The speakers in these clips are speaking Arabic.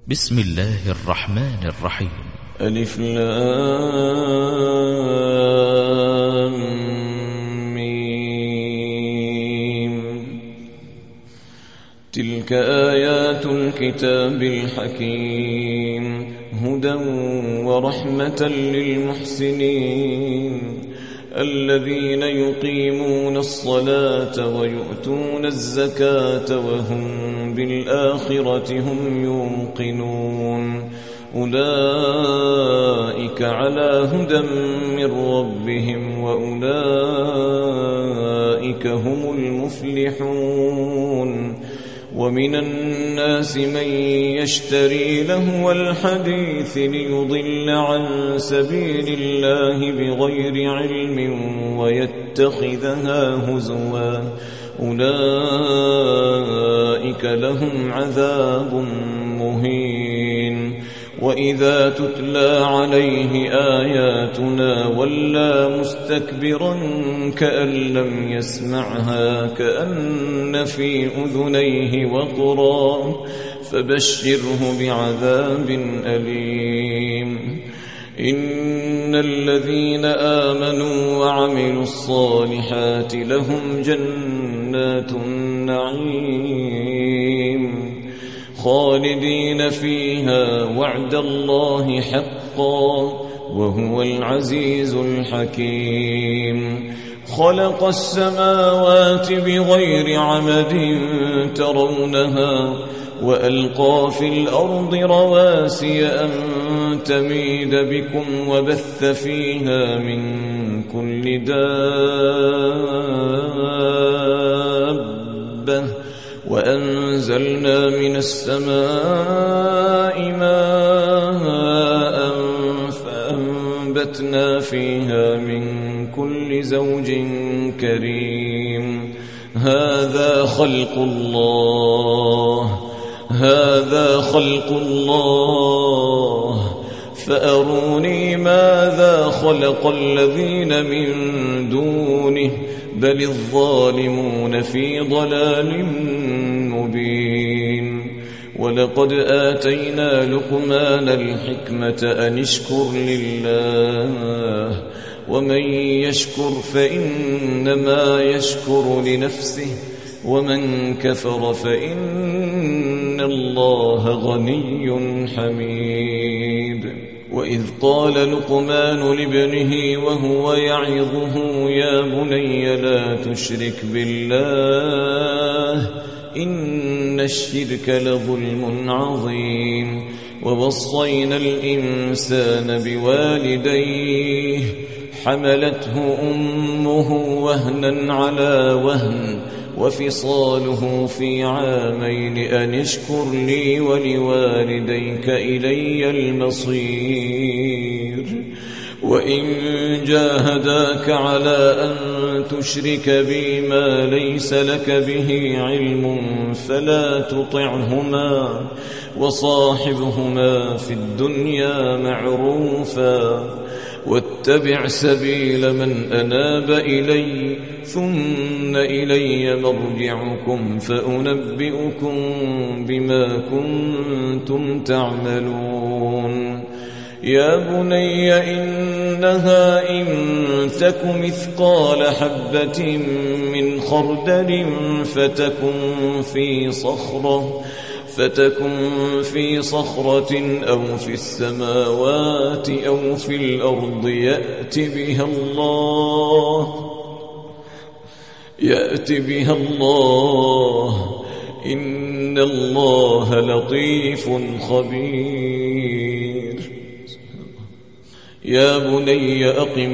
بسم الله الرحمن الرحيم. ألف لام ميم. تلك آيات الكتاب الحكيم هدى ورحمة للمحسنين الذين يقيمون الصلاة ويؤتون الزكاة وهم بالآخرة هم يوقنون أولئك على هدى من ربهم وأولئك هم المفلحون. ومن الناس من يشتري لهو الحديث ليضل عن سبيل الله بغير علم ويتخذها هزوا أولئك لهم عذاب مهين. وإذا تتلى عليه آياتنا ولى مستكبرا كأن لم يسمعها كأن في أذنيه وقرا فبشره بعذاب أليم. إن الذين آمنوا وعملوا الصالحات لهم جنات النعيم خالدين فيها وعد الله حقا وهو العزيز الحكيم. خلق السماوات بغير عمد ترونها وألقى في الأرض رواسي أن تميد بكم وبث فيها من كل دابة وأنزلنا من السماء ماء فأنبتنا فيها من كل زوج كريم. هذا خلق الله فأروني ماذا خلق الذين من دونه بل الظالمون في ضلال مبين. ولقد آتينا لقمان الحكمة أن اشكر لله ومن يشكر فإنما يشكر لنفسه ومن كفر فإن الله غني حميد. وإذ قال لقمان لابنه وهو يعظه يا بني لا تشرك بالله إن الشرك لظلم عظيم. ووصينا الإنسان بوالديه حملته أمه وهنا على وهن وفصاله في عامين أن اشكر لي ولوالديك إلي المصير. وإن جاهداك على أن تشرك بي ما ليس لك به علم فلا تطعهما وصاحبهما في الدنيا معروفا واتبع سبيل من أناب إلي ثم إلي مرجعكم فأنبئكم بما كنتم تعملون. يا بني إنها إن تك مثقال حبة من خردل فتكن في صخرة أو في السماوات أو في الأرض يأت بها الله إن الله لطيف خبير. يا بني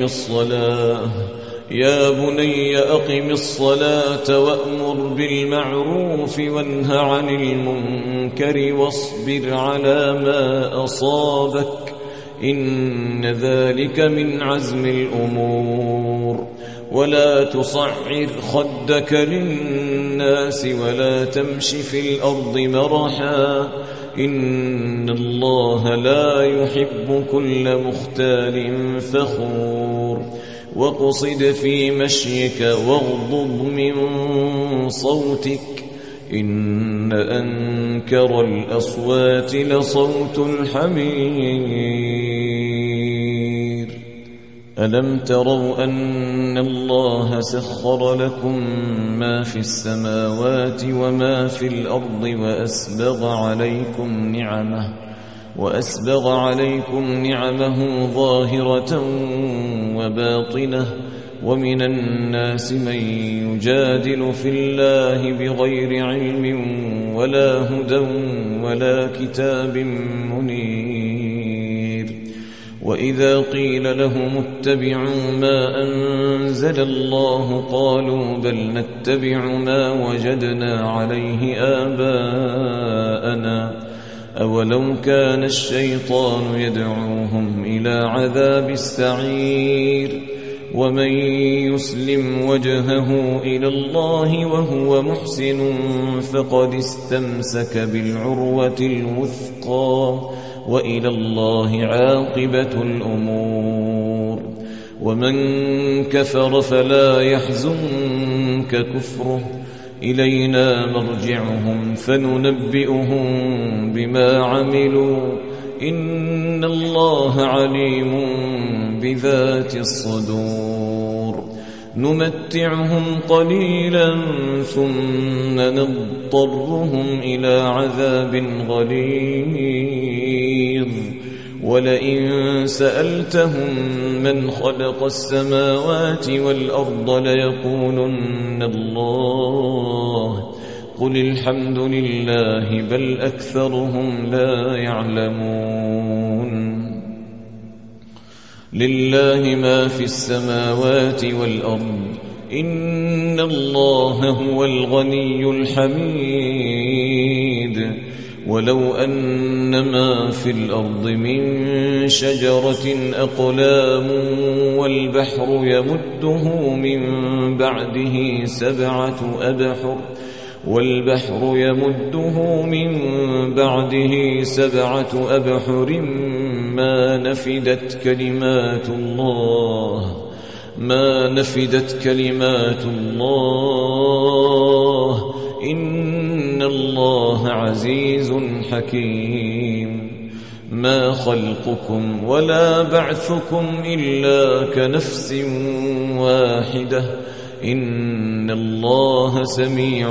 أقم الصلاة وأمر بالمعروف وانه عن المنكر واصبر على ما أصابك إن ذلك من عزم الأمور. ولا تصعر خدك للناس ولا تمش في الأرض مرحا إن الله لا يحب كل مختال فخور. واقصد في مشيك واغضض من صوتك إن أنكر الأصوات لصوت الحمير ألم تروا أن الله سخر لكم ما في السماوات وما في الأرض وأسبغ عليكم نعمه ظاهرة وباطنة ومن الناس من يجادل في الله بغير علم ولا هدى ولا كتاب منير وإذا قيل لهم اتبعوا ما أنزل الله قالوا بل نتبع ما وجدنا عليه آباءنا أولو كان الشيطان يدعوهم إلى عذاب السعير ومن يسلم وجهه إلى الله وهو محسن فقد استمسك بالعروة الوثقى وإلى الله عاقبة الأمور ومن كفر فلا يحزنك كفره إلينا مرجعهم فننبئهم بما عملوا إن الله عليم بذات الصدور نمتعهم قليلا ثم نضطرهم إلى عذاب غليظ ولئن سألتهم من خلق السماوات والأرض ليقولن الله قل الحمد لله بل أكثرهم لا يعلمون لله ما في السماوات والأرض إن الله هو الغني الحميد ولو أن ما في الأرض من شجرة أقلام والبحر يمده من بعده سبعة أبحر ما نفدت كلمات الله إن الله عزيز حكيم ما خلقكم ولا بعثكم إلا كنفس واحدة إن الله سميع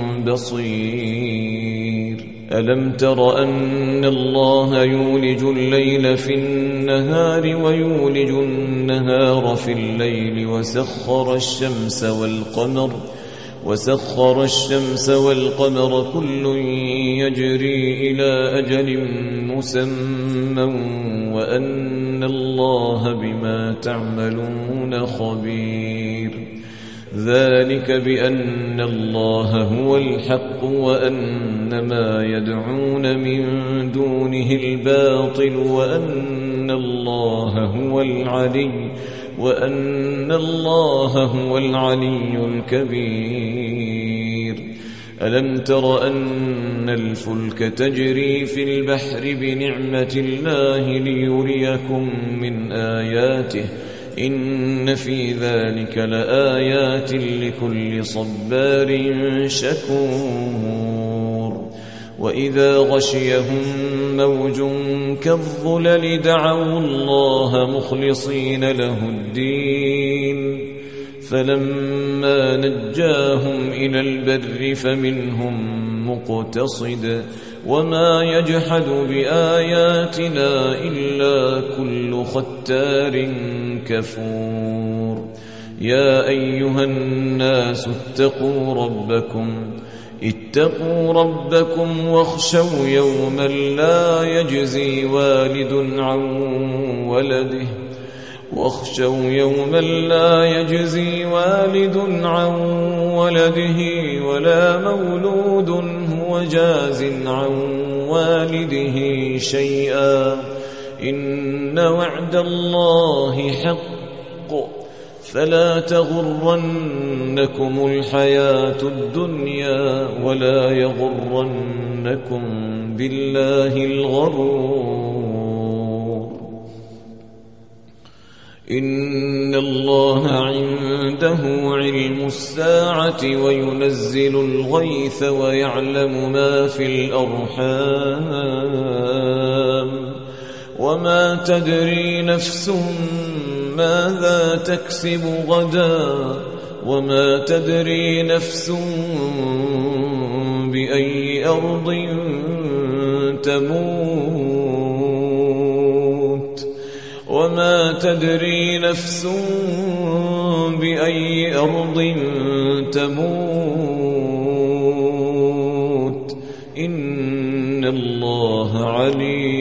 بصير ألم تر أن الله يولج الليل في النهار ويولج النهار في الليل وسخر الشمس والقمر كل يجري إلى أجل مسمى وأن الله بما تعملون خبير ذلك بأن الله هو الحق وأن ما يدعون من دونه الباطل وأن الله هو العلي الكبير ألم تر أن الفلك تجري في البحر بنعمة الله ليريكم من آياته إن في ذلك لآيات لكل صبار شكور وإذا غشيهم موج كالظلل دعوا الله مخلصين له الدين فلما نجاهم إلى البر فمنهم مقتصد وما يجحد بآياتنا إلا كل ختار كفور يا أيها الناس اتقوا ربكم واخشوا يوما لا يجزي والد عن ولده ولا مولود هو جاز عن والده شيئا إن وعد الله حق فلا تغرنكم الحياة الدنيا ولا يغرنكم بالله الغرور إن الله عنده علم الساعة وينزل الغيث ويعلم ما في الأرحام وما تدري نفس ماذا تكسب غدا وما تدري نفس بأي أرض تموت وما تدري نفس بأي أرض تموت إن الله عليم